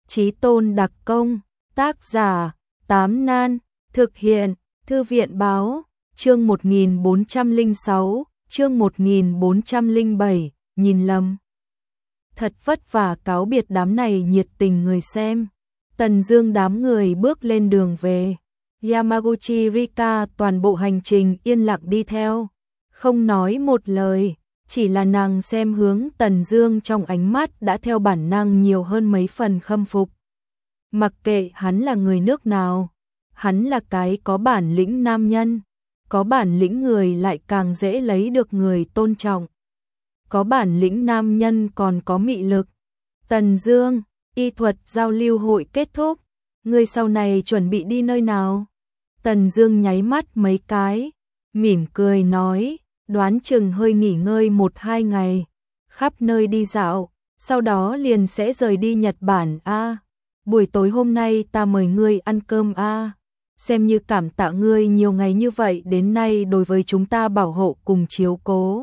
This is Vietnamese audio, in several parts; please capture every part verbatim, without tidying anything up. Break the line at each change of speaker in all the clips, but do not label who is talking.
Chí Tôn đặc công, tác giả, Tám Nan, thực hiện, Thư viện báo, chương một nghìn bốn trăm lẻ sáu, chương một nghìn bốn trăm lẻ bảy, nhìn lầm. Thật vất vả cáo biệt đám này nhiệt tình người xem. Tần Dương đám người bước lên đường về. Yamaguchi Rika toàn bộ hành trình yên lặng đi theo, không nói một lời, chỉ là nàng xem hướng Tần Dương trong ánh mắt đã theo bản năng nhiều hơn mấy phần khâm phục. Mặc kệ hắn là người nước nào, hắn là cái có bản lĩnh nam nhân, có bản lĩnh người lại càng dễ lấy được người tôn trọng. Có bản lĩnh nam nhân còn có mị lực. Tần Dương, y thuật giao lưu hội kết thúc, ngươi sau này chuẩn bị đi nơi nào? Tần Dương nháy mắt mấy cái, mỉm cười nói, đoán chừng hơi nghỉ ngơi một hai ngày, khắp nơi đi dạo, sau đó liền sẽ rời đi Nhật Bản a. À, buổi tối hôm nay ta mời ngươi ăn cơm a. À, xem như cảm tạ ngươi nhiều ngày như vậy đến nay đối với chúng ta bảo hộ cùng chiếu cố.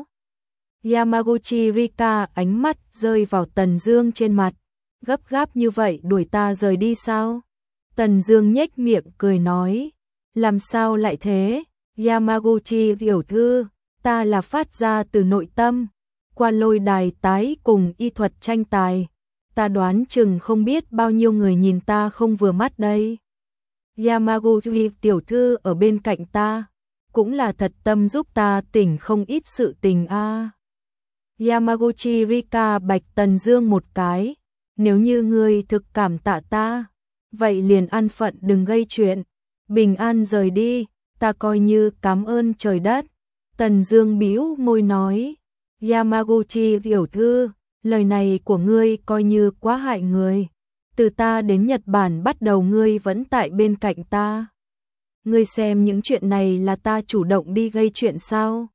Yamaguchi Rika ánh mắt rơi vào Tần Dương trên mặt, gấp gáp như vậy đuổi ta rời đi sao? Tần Dương nhếch miệng cười nói, làm sao lại thế? Yamaguchi tiểu thư, ta là phát ra từ nội tâm, qua lôi đài tái cùng y thuật tranh tài, ta đoán chừng không biết bao nhiêu người nhìn ta không vừa mắt đây. Yamaguchi tiểu thư ở bên cạnh ta, cũng là thật tâm giúp ta tỉnh không ít sự tình a. À. Yamaguchi Rika bạch Tần Dương một cái, nếu như ngươi thực cảm tạ ta, vậy liền an phận đừng gây chuyện, bình an rời đi, ta coi như cảm ơn trời đất. Tần Dương bĩu môi nói, Yamaguchi tiểu thư, lời này của ngươi coi như quá hại người. Từ ta đến Nhật Bản bắt đầu ngươi vẫn tại bên cạnh ta. Ngươi xem những chuyện này là ta chủ động đi gây chuyện sao?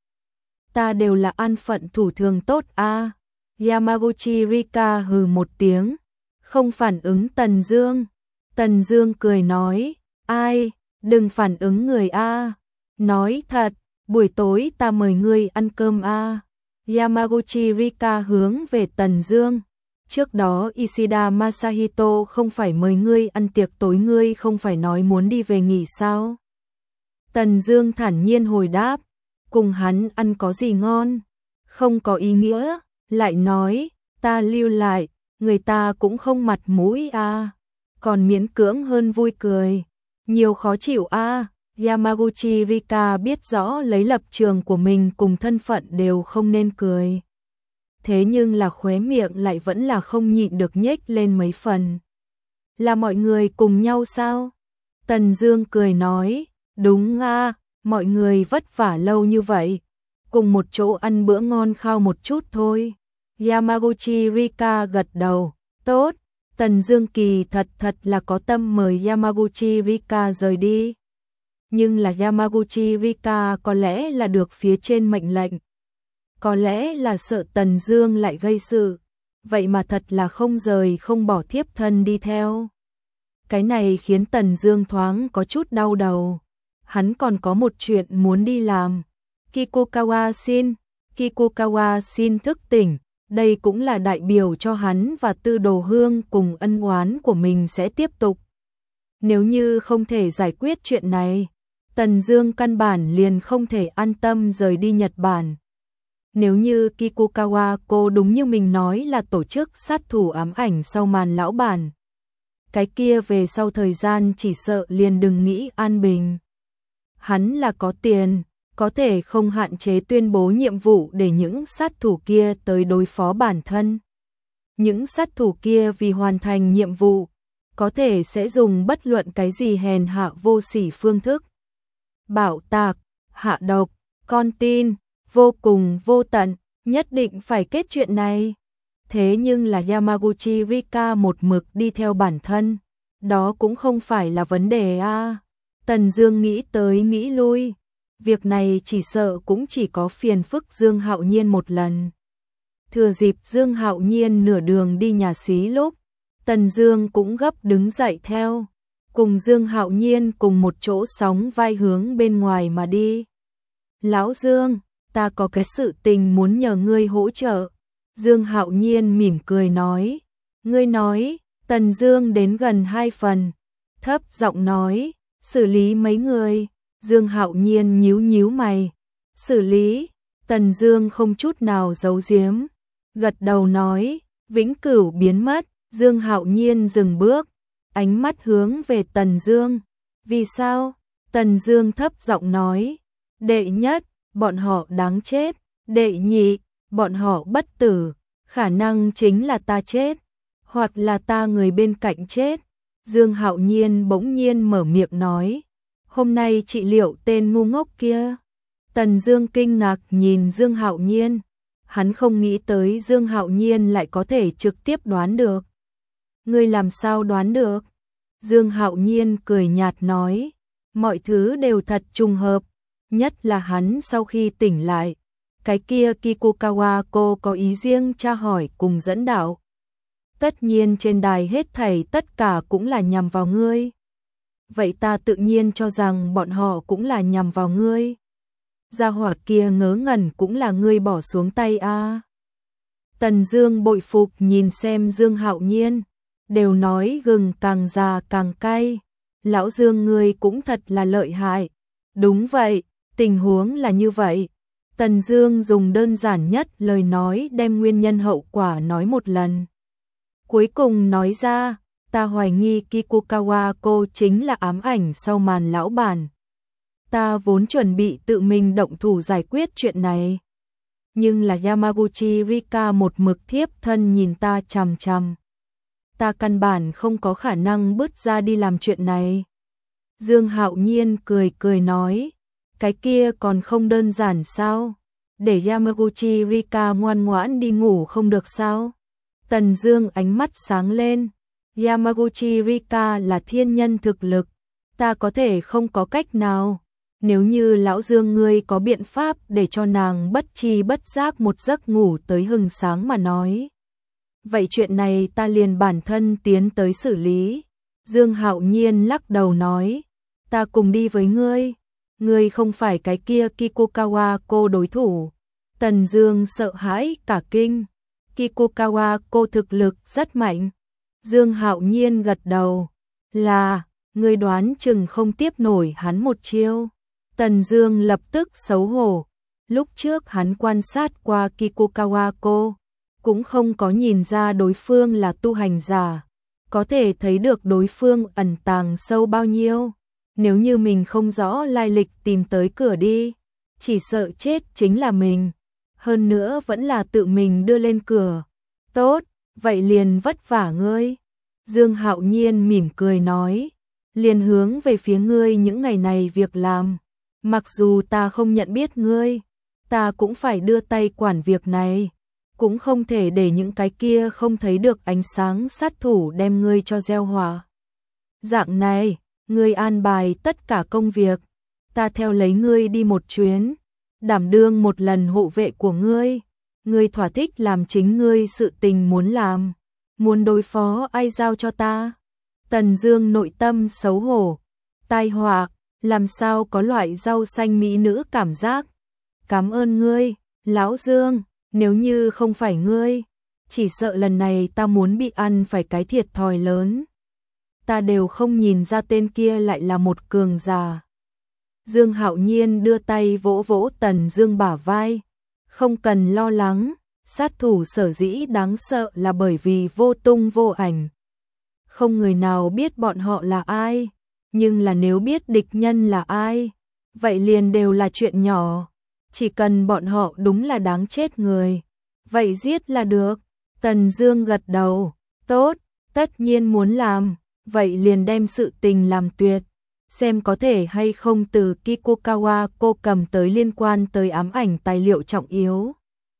Ta đều là an phận thủ thường tốt a. À. Yamaguchi Rika hừ một tiếng, không phản ứng Tần Dương. Tần Dương cười nói, ai, đừng phản ứng người a. À. Nói thật, buổi tối ta mời ngươi ăn cơm a. À. Yamaguchi Rika hướng về Tần Dương. Trước đó Ishida Masahito không phải mời ngươi ăn tiệc tối, ngươi không phải nói muốn đi về nghỉ sao? Tần Dương thản nhiên hồi đáp, cùng hắn ăn có gì ngon, không có ý nghĩa, lại nói, ta lưu lại, người ta cũng không mặt mũi a, à. Còn miễn cưỡng hơn vui cười, nhiều khó chịu a. À. Yamaguchi Rika biết rõ lấy lập trường của mình cùng thân phận đều không nên cười. Thế nhưng là khóe miệng lại vẫn là không nhịn được nhếch lên mấy phần. Là mọi người cùng nhau sao? Tần Dương cười nói, đúng a, à, mọi người vất vả lâu như vậy, cùng một chỗ ăn bữa ngon khao một chút thôi. Yamaguchi Rika gật đầu, tốt. Tần Dương kỳ thật thật là có tâm mời Yamaguchi Rika rời đi. Nhưng là Yamaguchi Rika có lẽ là được phía trên mệnh lệnh, có lẽ là sợ Tần Dương lại gây sự, vậy mà thật là không rời không bỏ thiếp thân đi theo. Cái này khiến Tần Dương thoáng có chút đau đầu. Hắn còn có một chuyện muốn đi làm. Kikukawa xin, Kikukawa xin thức tỉnh, đây cũng là đại biểu cho hắn và Tư Đồ Hương cùng ân oán của mình sẽ tiếp tục. Nếu như không thể giải quyết chuyện này, Tần Dương căn bản liền không thể an tâm rời đi Nhật Bản. Nếu như Kikukawa cô đúng như mình nói là tổ chức sát thủ ám ảnh sau màn lão bản, cái kia về sau thời gian chỉ sợ liền đừng nghĩ an bình. Hắn là có tiền, có thể không hạn chế tuyên bố nhiệm vụ để những sát thủ kia tới đối phó bản thân. Những sát thủ kia vì hoàn thành nhiệm vụ, có thể sẽ dùng bất luận cái gì hèn hạ vô sỉ phương thức. Bạo tạc, hạ độc, con tin, vô cùng vô tận, nhất định phải kết chuyện này. Thế nhưng là Yamaguchi Rika một mực đi theo bản thân, đó cũng không phải là vấn đề a. À. Tần Dương nghĩ tới nghĩ lui, việc này chỉ sợ cũng chỉ có phiền phức Dương Hạo Nhiên một lần. Thừa dịp Dương Hạo Nhiên nửa đường đi nhà xí lúc, Tần Dương cũng gấp đứng dậy theo, cùng Dương Hạo Nhiên cùng một chỗ sóng vai hướng bên ngoài mà đi. Lão Dương, ta có cái sự tình muốn nhờ ngươi hỗ trợ. Dương Hạo Nhiên mỉm cười nói, ngươi nói. Tần Dương đến gần hai phần, thấp giọng nói, xử lý mấy người. Dương Hạo Nhiên nhíu nhíu mày, xử lý. Tần Dương không chút nào giấu giếm, gật đầu nói, vĩnh cửu biến mất. Dương Hạo Nhiên dừng bước, ánh mắt hướng về Tần Dương. Vì sao? Tần Dương thấp giọng nói, đệ nhất, bọn họ đáng chết, đệ nhị, bọn họ bất tử, khả năng chính là ta chết, hoặc là ta người bên cạnh chết. Dương Hạo Nhiên bỗng nhiên mở miệng nói, hôm nay trị liệu tên ngu ngốc kia. Tần Dương kinh ngạc nhìn Dương Hạo Nhiên, hắn không nghĩ tới Dương Hạo Nhiên lại có thể trực tiếp đoán được. Ngươi làm sao đoán được? Dương Hạo Nhiên cười nhạt nói, mọi thứ đều thật trùng hợp, nhất là hắn sau khi tỉnh lại, cái kia Kikukawa cô có ý riêng tra hỏi cùng dẫn đạo. Tất nhiên trên đài hết thảy tất cả cũng là nhằm vào ngươi. Vậy ta tự nhiên cho rằng bọn họ cũng là nhằm vào ngươi. Gia hỏa kia ngớ ngẩn cũng là ngươi bỏ xuống tay a. À. Tần Dương bội phục nhìn xem Dương Hạo Nhiên, đều nói gừng càng già càng cay. Lão Dương ngươi cũng thật là lợi hại. Đúng vậy, tình huống là như vậy. Tần Dương dùng đơn giản nhất lời nói đem nguyên nhân hậu quả nói một lần. Cuối cùng nói ra, ta hoài nghi Kikukawa cô chính là ám ảnh sau màn lão bản. Ta vốn chuẩn bị tự mình động thủ giải quyết chuyện này. Nhưng là Yamaguchi Rika một mực thiếp thân nhìn ta chằm chằm. Ta căn bản không có khả năng bước ra đi làm chuyện này. Dương Hạo Nhiên cười cười nói, cái kia còn không đơn giản sao? Để Yamaguchi Rika ngoan ngoãn đi ngủ không được sao? Tần Dương ánh mắt sáng lên, Yamaguchi Rika là thiên nhân thực lực, ta có thể không có cách nào. Nếu như lão Dương ngươi có biện pháp để cho nàng bất chi bất giác một giấc ngủ tới hừng sáng mà nói, vậy chuyện này ta liền bản thân tiến tới xử lý. Dương Hạo Nhiên lắc đầu nói, ta cùng đi với ngươi, ngươi không phải cái kia Kikukawa cô đối thủ. Tần Dương sợ hãi cả kinh, Kikukawa cô thực lực rất mạnh. Dương Hạo Nhiên gật đầu, là, ngươi đoán chừng không tiếp nổi hắn một chiêu. Tần Dương lập tức xấu hổ, lúc trước hắn quan sát qua Kikukawa cô, cũng không có nhìn ra đối phương là tu hành giả, có thể thấy được đối phương ẩn tàng sâu bao nhiêu. Nếu như mình không rõ lai lịch tìm tới cửa đi, chỉ sợ chết chính là mình, hơn nữa vẫn là tự mình đưa lên cửa. Tốt, vậy liền vất vả ngươi. Dương Hạo Nhiên mỉm cười nói, liền hướng về phía ngươi những ngày này việc làm. Mặc dù ta không nhận biết ngươi, ta cũng phải đưa tay quản việc này, cũng không thể để những cái kia không thấy được ánh sáng sát thủ đem ngươi cho gieo họa. Dạng này, ngươi an bài tất cả công việc, ta theo lấy ngươi đi một chuyến, đảm đương một lần hộ vệ của ngươi. Ngươi thỏa thích làm chính ngươi sự tình muốn làm, muốn đối phó ai giao cho ta. Tần Dương nội tâm xấu hổ, tai họa, làm sao có loại rau xanh mỹ nữ cảm giác. Cảm ơn ngươi, lão Dương, nếu như không phải ngươi, chỉ sợ lần này ta muốn bị ăn phải cái thiệt thòi lớn. Ta đều không nhìn ra tên kia lại là một cường giả. Dương Hạo Nhiên đưa tay vỗ vỗ Tần Dương bả vai, không cần lo lắng, sát thủ sở dĩ đáng sợ là bởi vì vô tung vô ảnh. Không người nào biết bọn họ là ai, nhưng là nếu biết địch nhân là ai, vậy liền đều là chuyện nhỏ. Chỉ cần bọn họ đúng là đáng chết người, vậy giết là được. Tần Dương gật đầu, tốt, tất nhiên muốn làm, vậy liền đem sự tình làm tuyệt, xem có thể hay không từ Kikukawa cô cầm tới liên quan tới ám ảnh tài liệu trọng yếu.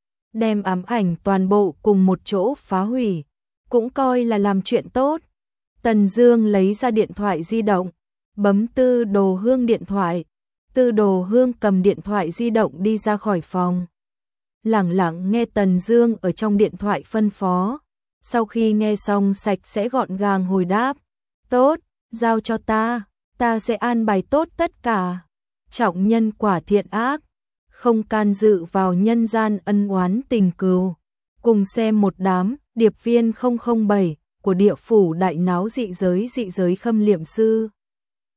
Đem ám ảnh toàn bộ cùng một chỗ phá hủy, cũng coi là làm chuyện tốt. Tần Dương lấy ra điện thoại di động, bấm Tư Đồ Hương điện thoại. Tư Đồ Hương cầm điện thoại di động đi ra khỏi phòng, lẳng lặng nghe Tần Dương ở trong điện thoại phân phó. Sau khi nghe xong sạch sẽ gọn gàng hồi đáp, tốt, giao cho ta, ta sẽ an bài tốt tất cả. Trọng nhân quả thiện ác, không can dự vào nhân gian ân oán tình cừu. Cùng xem một đám điệp viên không không bảy của địa phủ đại náo dị giới dị giới khâm liệm sư.